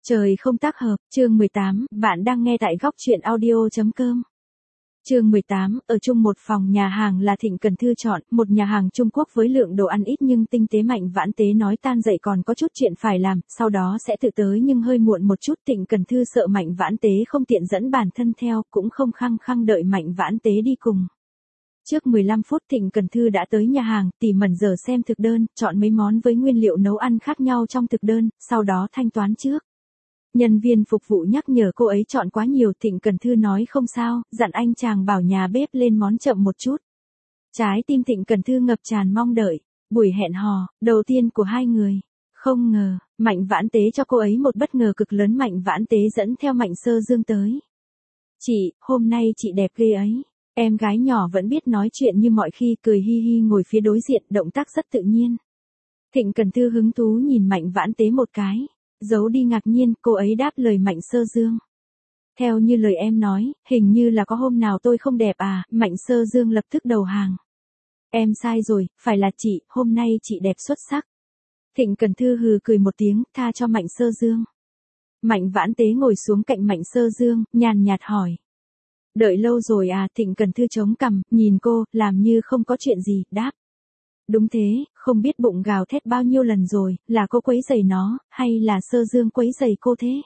Trời không tác hợp, chương 18, bạn đang nghe tại góc truyện audio.com. Chương 18, ở chung một phòng nhà hàng là Thịnh Cần Thư chọn, một nhà hàng Trung Quốc với lượng đồ ăn ít nhưng tinh tế. Mạnh Vãn Tế nói tan dậy còn có chút chuyện phải làm, sau đó sẽ tự tới nhưng hơi muộn một chút. Thịnh Cần Thư sợ Mạnh Vãn Tế không tiện dẫn bản thân theo, cũng không khăng khăng đợi Mạnh Vãn Tế đi cùng. Trước 15 phút Thịnh Cần Thư đã tới nhà hàng, tỉ mẩn giờ xem thực đơn, chọn mấy món với nguyên liệu nấu ăn khác nhau trong thực đơn, sau đó thanh toán trước. Nhân viên phục vụ nhắc nhở cô ấy chọn quá nhiều, Thịnh Cần Thư nói không sao, dặn anh chàng bảo nhà bếp lên món chậm một chút. Trái tim Thịnh Cần Thư ngập tràn mong đợi, buổi hẹn hò đầu tiên của hai người. Không ngờ, Mạnh Vãn Tế cho cô ấy một bất ngờ cực lớn. Mạnh Vãn Tế dẫn theo Mạnh Sơ Dương tới. Chị, hôm nay chị đẹp ghê ấy. Em gái nhỏ vẫn biết nói chuyện như mọi khi, cười hi hi ngồi phía đối diện, động tác rất tự nhiên. Thịnh Cần Thư hứng thú nhìn Mạnh Vãn Tế một cái. Giấu đi ngạc nhiên, cô ấy đáp lời Mạnh Sơ Dương. Theo như lời em nói, hình như là có hôm nào tôi không đẹp à. Mạnh Sơ Dương lập tức đầu hàng. Em sai rồi, phải là chị, hôm nay chị đẹp xuất sắc. Thịnh Cần Thư hừ cười một tiếng, tha cho Mạnh Sơ Dương. Mạnh Vãn Tế ngồi xuống cạnh Mạnh Sơ Dương, nhàn nhạt hỏi. Đợi lâu rồi à. Thịnh Cần Thư chống cằm, nhìn cô, làm như không có chuyện gì, đáp. Đúng thế, không biết bụng gào thét bao nhiêu lần rồi, là cô quấy rầy nó, hay là Sơ Dương quấy rầy cô thế?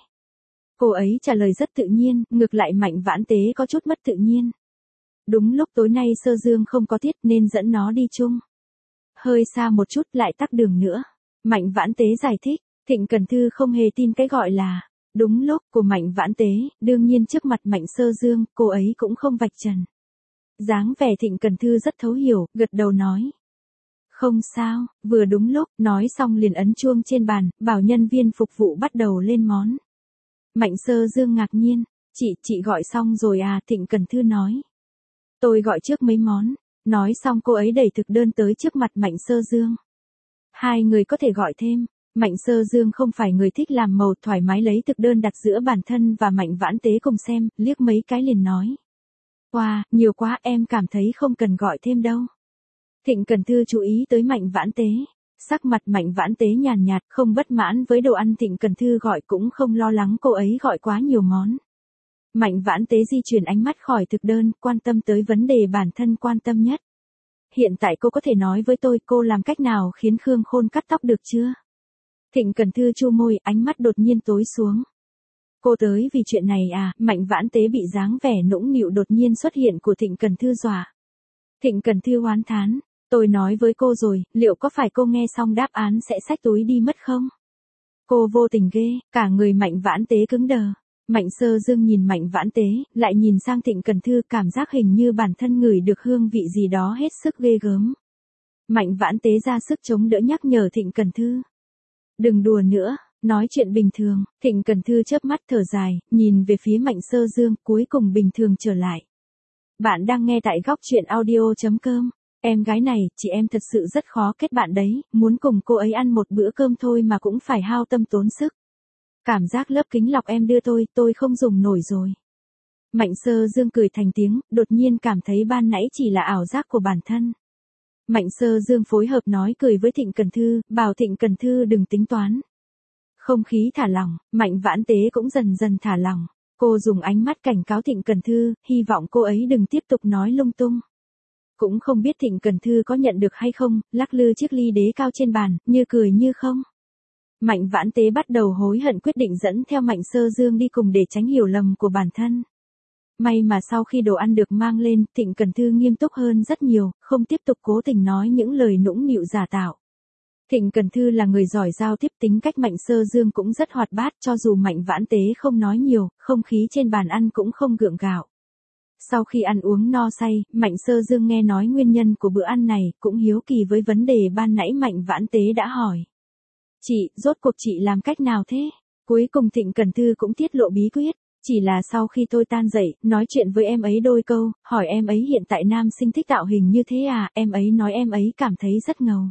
Cô ấy trả lời rất tự nhiên, ngược lại Mạnh Vãn Tế có chút mất tự nhiên. Đúng lúc tối nay Sơ Dương không có tiết nên dẫn nó đi chung. Hơi xa một chút lại tắc đường nữa. Mạnh Vãn Tế giải thích, Thịnh Cần Thư không hề tin cái gọi là đúng lúc của Mạnh Vãn Tế, đương nhiên trước mặt Mạnh Sơ Dương, cô ấy cũng không vạch trần. Dáng vẻ Thịnh Cần Thư rất thấu hiểu, gật đầu nói. Không sao, vừa đúng lúc, nói xong liền ấn chuông trên bàn, bảo nhân viên phục vụ bắt đầu lên món. Mạnh Sơ Dương ngạc nhiên, chị gọi xong rồi à. Thịnh Cần Thư nói. Tôi gọi trước mấy món, nói xong cô ấy đẩy thực đơn tới trước mặt Mạnh Sơ Dương. Hai người có thể gọi thêm. Mạnh Sơ Dương không phải người thích làm màu, thoải mái lấy thực đơn đặt giữa bản thân và Mạnh Vãn Tế cùng xem, liếc mấy cái liền nói. Wow, nhiều quá, em cảm thấy không cần gọi thêm đâu. Thịnh Cần Thư chú ý tới Mạnh Vãn Tế. Sắc mặt Mạnh Vãn Tế nhàn nhạt, không bất mãn với đồ ăn Thịnh Cần Thư gọi, cũng không lo lắng cô ấy gọi quá nhiều món. Mạnh Vãn Tế di chuyển ánh mắt khỏi thực đơn, quan tâm tới vấn đề bản thân quan tâm nhất. Hiện tại cô có thể nói với tôi cô làm cách nào khiến Khương Khôn cắt tóc được chưa? Thịnh Cần Thư chu môi, ánh mắt đột nhiên tối xuống. Cô tới vì chuyện này à? Mạnh Vãn Tế bị dáng vẻ nũng nịu đột nhiên xuất hiện của Thịnh Cần Thư dọa. Thịnh Cần Thư oán thán. Tôi nói với cô rồi, liệu có phải cô nghe xong đáp án sẽ xách túi đi mất không? Cô vô tình ghê, cả người Mạnh Vãn Tế cứng đờ. Mạnh Sơ Dương nhìn Mạnh Vãn Tế, lại nhìn sang Thịnh Cần Thư, cảm giác hình như bản thân ngửi được hương vị gì đó hết sức ghê gớm. Mạnh Vãn Tế ra sức chống đỡ nhắc nhở Thịnh Cần Thư. Đừng đùa nữa, nói chuyện bình thường. Thịnh Cần Thư chớp mắt thở dài, nhìn về phía Mạnh Sơ Dương, cuối cùng bình thường trở lại. Bạn đang nghe tại góc truyện audio.com. Em gái này, chị em thật sự rất khó kết bạn đấy, muốn cùng cô ấy ăn một bữa cơm thôi mà cũng phải hao tâm tốn sức. Cảm giác lớp kính lọc em đưa tôi không dùng nổi rồi. Mạnh Sơ Dương cười thành tiếng, đột nhiên cảm thấy ban nãy chỉ là ảo giác của bản thân. Mạnh Sơ Dương phối hợp nói cười với Thịnh Cần Thư, bảo Thịnh Cần Thư đừng tính toán. Không khí thả lỏng, Mạnh Vãn Tế cũng dần dần thả lỏng. Cô dùng ánh mắt cảnh cáo Thịnh Cần Thư, hy vọng cô ấy đừng tiếp tục nói lung tung. Cũng không biết Thịnh Cần Thư có nhận được hay không, lắc lư chiếc ly đế cao trên bàn, như cười như không. Mạnh Vãn Tế bắt đầu hối hận quyết định dẫn theo Mạnh Sơ Dương đi cùng để tránh hiểu lầm của bản thân. May mà sau khi đồ ăn được mang lên, Thịnh Cần Thư nghiêm túc hơn rất nhiều, không tiếp tục cố tình nói những lời nũng nịu giả tạo. Thịnh Cần Thư là người giỏi giao tiếp, tính cách Mạnh Sơ Dương cũng rất hoạt bát, cho dù Mạnh Vãn Tế không nói nhiều, không khí trên bàn ăn cũng không gượng gạo. Sau khi ăn uống no say, Mạnh Sơ Dương nghe nói nguyên nhân của bữa ăn này, cũng hiếu kỳ với vấn đề ban nãy Mạnh Vãn Tế đã hỏi. Chị, rốt cuộc chị làm cách nào thế? Cuối cùng Thịnh Cần Thư cũng tiết lộ bí quyết. Chỉ là sau khi tôi tan dậy, nói chuyện với em ấy đôi câu, hỏi em ấy hiện tại nam sinh thích tạo hình như thế à, em ấy nói em ấy cảm thấy rất ngầu.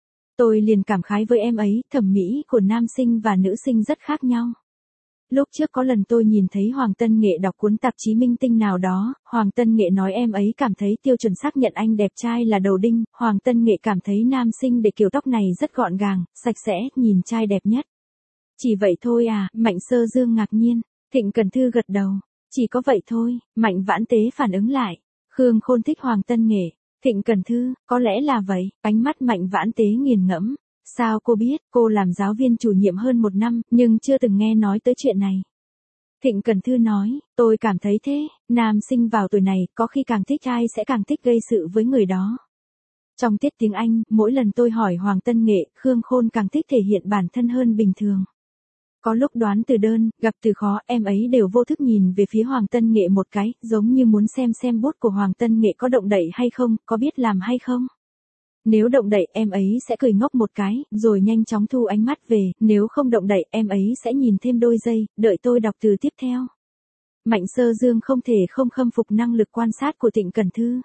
Tôi liền cảm khái với em ấy, thẩm mỹ của nam sinh và nữ sinh rất khác nhau. Lúc trước có lần tôi nhìn thấy Hoàng Tân Nghệ đọc cuốn tạp chí minh tinh nào đó, Hoàng Tân Nghệ nói em ấy cảm thấy tiêu chuẩn xác nhận anh đẹp trai là đầu đinh, Hoàng Tân Nghệ cảm thấy nam sinh để kiểu tóc này rất gọn gàng, sạch sẽ, nhìn trai đẹp nhất. Chỉ vậy thôi à, Mạnh Sơ Dương ngạc nhiên. Thịnh Cần Thư gật đầu. Chỉ có vậy thôi, Mạnh Vãn Tế phản ứng lại. Khương Khôn thích Hoàng Tân Nghệ. Thịnh Cần Thư, có lẽ là vậy, ánh mắt Mạnh Vãn Tế nghiền ngẫm. Sao cô biết, cô làm giáo viên chủ nhiệm hơn 1 năm, nhưng chưa từng nghe nói tới chuyện này. Thịnh Cần Thư nói, tôi cảm thấy thế, nam sinh vào tuổi này, có khi càng thích ai sẽ càng thích gây sự với người đó. Trong tiết tiếng Anh, mỗi lần tôi hỏi Hoàng Tân Nghệ, Khương Khôn càng thích thể hiện bản thân hơn bình thường. Có lúc đoán từ đơn, gặp từ khó, em ấy đều vô thức nhìn về phía Hoàng Tân Nghệ một cái, giống như muốn xem bút của Hoàng Tân Nghệ có động đậy hay không, có biết làm hay không. Nếu động đậy, em ấy sẽ cười ngốc một cái, rồi nhanh chóng thu ánh mắt về, nếu không động đậy, em ấy sẽ nhìn thêm đôi giây, đợi tôi đọc từ tiếp theo. Mạnh Sơ Dương không thể không khâm phục năng lực quan sát của Thịnh Cần Thư.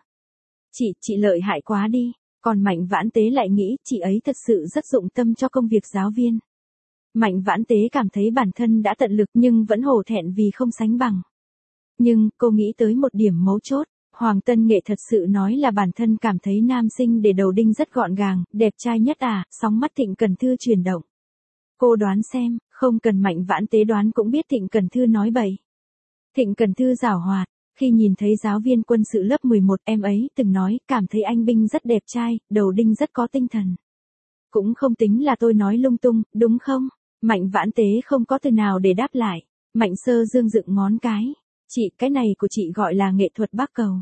Chị lợi hại quá đi, còn Mạnh Vãn Tế lại nghĩ chị ấy thật sự rất dụng tâm cho công việc giáo viên. Mạnh Vãn Tế cảm thấy bản thân đã tận lực nhưng vẫn hổ thẹn vì không sánh bằng. Nhưng, cô nghĩ tới một điểm mấu chốt, Hoàng Tân Nghệ thật sự nói là bản thân cảm thấy nam sinh để đầu đinh rất gọn gàng, đẹp trai nhất à, sóng mắt Thịnh Cần Thư chuyển động. Cô đoán xem, không cần Mạnh Vãn Tế đoán cũng biết Thịnh Cần Thư nói bậy. Thịnh Cần Thư giảo hoạt, khi nhìn thấy giáo viên quân sự lớp 11 em ấy từng nói cảm thấy anh Binh rất đẹp trai, đầu đinh rất có tinh thần. Cũng không tính là tôi nói lung tung, đúng không? Mạnh Vãn Tế không có từ nào để đáp lại. Mạnh Sơ Dương dựng ngón cái. Chị, cái này của chị gọi là nghệ thuật bắc cầu.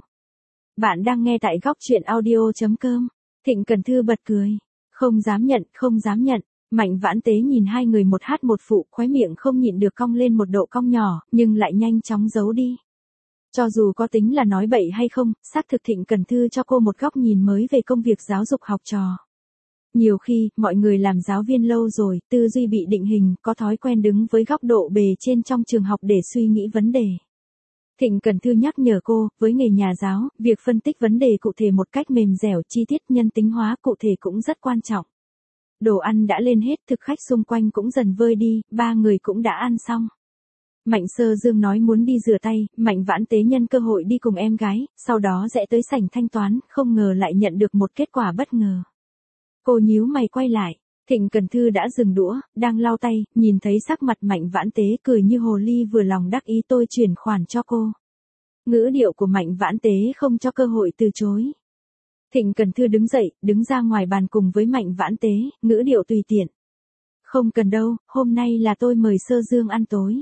Bạn đang nghe tại góc truyện audio.com. Thịnh Cần Thư bật cười. Không dám nhận. Mạnh Vãn Tế nhìn hai người một hát một phụ, khóe miệng không nhịn được cong lên một độ cong nhỏ, nhưng lại nhanh chóng giấu đi. Cho dù có tính là nói bậy hay không, xác thực Thịnh Cần Thư cho cô một góc nhìn mới về công việc giáo dục học trò. Nhiều khi, mọi người làm giáo viên lâu rồi, tư duy bị định hình, có thói quen đứng với góc độ bề trên trong trường học để suy nghĩ vấn đề. Thịnh Cần Thư nhắc nhở cô, với nghề nhà giáo, việc phân tích vấn đề cụ thể một cách mềm dẻo, chi tiết, nhân tính hóa cụ thể cũng rất quan trọng. Đồ ăn đã lên hết, thực khách xung quanh cũng dần vơi đi, 3 người cũng đã ăn xong. Mạnh Sơ Dương nói muốn đi rửa tay, Mạnh Vãn Tế nhân cơ hội đi cùng em gái, sau đó rẽ tới sảnh thanh toán, không ngờ lại nhận được một kết quả bất ngờ. Cô nhíu mày quay lại, Thịnh Cần Thư đã dừng đũa, đang lau tay, nhìn thấy sắc mặt Mạnh Vãn Tế cười như hồ ly vừa lòng đắc ý tôi chuyển khoản cho cô. Ngữ điệu của Mạnh Vãn Tế không cho cơ hội từ chối. Thịnh Cần Thư đứng dậy, đứng ra ngoài bàn cùng với Mạnh Vãn Tế, ngữ điệu tùy tiện. Không cần đâu, hôm nay là tôi mời Sơ Dương ăn tối.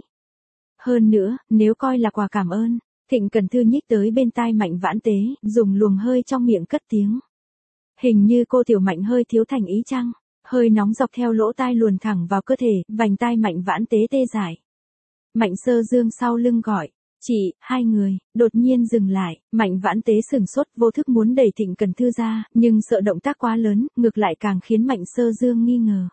Hơn nữa, nếu coi là quà cảm ơn, Thịnh Cần Thư nhích tới bên tai Mạnh Vãn Tế, dùng luồng hơi trong miệng cất tiếng. Hình như cô tiểu Mạnh hơi thiếu thành ý chăng? Hơi nóng dọc theo lỗ tai luồn thẳng vào cơ thể, vành tai Mạnh Vãn Tế tê dại. Mạnh Sơ Dương sau lưng gọi. Chị, hai người, đột nhiên dừng lại, Mạnh Vãn Tế sửng sốt vô thức muốn đẩy Thịnh Cần Thư ra, nhưng sợ động tác quá lớn, ngược lại càng khiến Mạnh Sơ Dương nghi ngờ.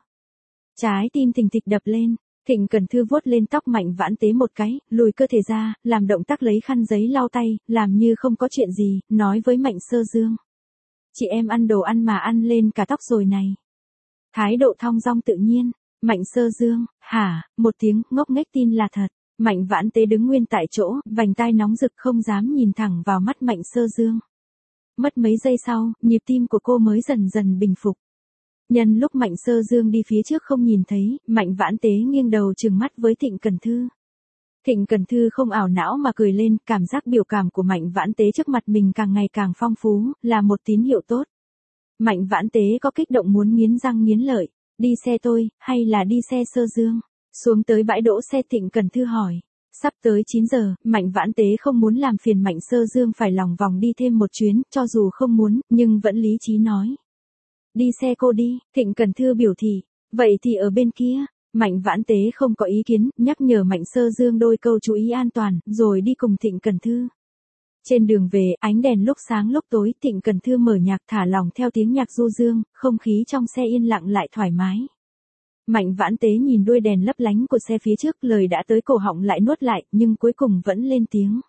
Trái tim thình thịch đập lên, Thịnh Cần Thư vuốt lên tóc Mạnh Vãn Tế một cái, lùi cơ thể ra, làm động tác lấy khăn giấy lau tay, làm như không có chuyện gì, nói với Mạnh Sơ Dương. Chị em ăn đồ ăn mà ăn lên cả tóc rồi này. Thái độ thong dong tự nhiên, Mạnh Sơ Dương, hả, một tiếng, ngốc nghếch tin là thật. Mạnh Vãn Tế đứng nguyên tại chỗ, vành tai nóng rực không dám nhìn thẳng vào mắt Mạnh Sơ Dương. Mất mấy giây sau, nhịp tim của cô mới dần dần bình phục. Nhân lúc Mạnh Sơ Dương đi phía trước không nhìn thấy, Mạnh Vãn Tế nghiêng đầu trừng mắt với Thịnh Cần Thư. Thịnh Cần Thư không ảo não mà cười lên, cảm giác biểu cảm của Mạnh Vãn Tế trước mặt mình càng ngày càng phong phú, là một tín hiệu tốt. Mạnh Vãn Tế có kích động muốn nghiến răng nghiến lợi, đi xe tôi, hay là đi xe Sơ Dương? Xuống tới bãi đỗ xe Thịnh Cần Thư hỏi. Sắp tới 9 giờ, Mạnh Vãn Tế không muốn làm phiền Mạnh Sơ Dương phải lòng vòng đi thêm một chuyến, cho dù không muốn, nhưng vẫn lý trí nói. Đi xe cô đi, Thịnh Cần Thư biểu thị. Vậy thì ở bên kia, Mạnh Vãn Tế không có ý kiến, nhắc nhở Mạnh Sơ Dương đôi câu chú ý an toàn, rồi đi cùng Thịnh Cần Thư. Trên đường về, ánh đèn lúc sáng lúc tối, Thịnh Cần Thư mở nhạc thả lỏng theo tiếng nhạc du dương, không khí trong xe yên lặng lại thoải mái. Mạnh Vãn Tế nhìn đuôi đèn lấp lánh của xe phía trước, lời đã tới cổ họng lại nuốt lại, nhưng cuối cùng vẫn lên tiếng.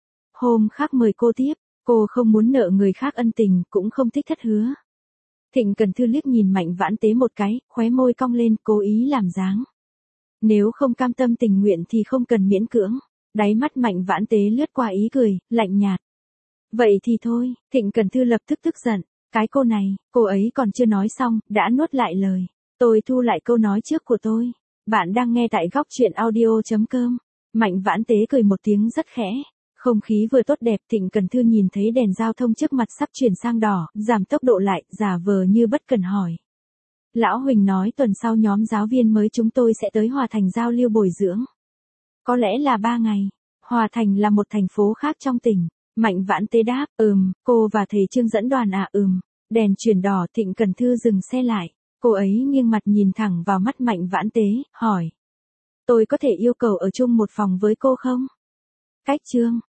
Hôm khác mời cô tiếp, cô không muốn nợ người khác ân tình, cũng không thích thất hứa. Thịnh Cần Thư liếc nhìn Mạnh Vãn Tế một cái, khóe môi cong lên, cố ý làm dáng. Nếu không cam tâm tình nguyện thì không cần miễn cưỡng. Đáy mắt Mạnh Vãn Tế lướt qua ý cười, lạnh nhạt. Vậy thì thôi, Thịnh Cần Thư lập tức tức giận. Cái cô này, cô ấy còn chưa nói xong, đã nuốt lại lời. Tôi thu lại câu nói trước của tôi. Bạn đang nghe tại góc chuyện audio.com. Mạnh Vãn Tế cười một tiếng rất khẽ. Không khí vừa tốt đẹp, Thịnh Cần Thư nhìn thấy đèn giao thông trước mặt sắp chuyển sang đỏ, giảm tốc độ lại, giả vờ như bất cần hỏi. Lão Huỳnh nói tuần sau nhóm giáo viên mới chúng tôi sẽ tới Hòa Thành giao lưu bồi dưỡng. Có lẽ là 3 ngày. Hòa Thành là một thành phố khác trong tỉnh. Mạnh Vãn Tế đáp, cô và thầy Trương dẫn đoàn à? Đèn chuyển đỏ, Thịnh Cần Thư dừng xe lại. Cô ấy nghiêng mặt nhìn thẳng vào mắt Mạnh Vãn Tế, hỏi. Tôi có thể yêu cầu ở chung một phòng với cô không? Cách Trương,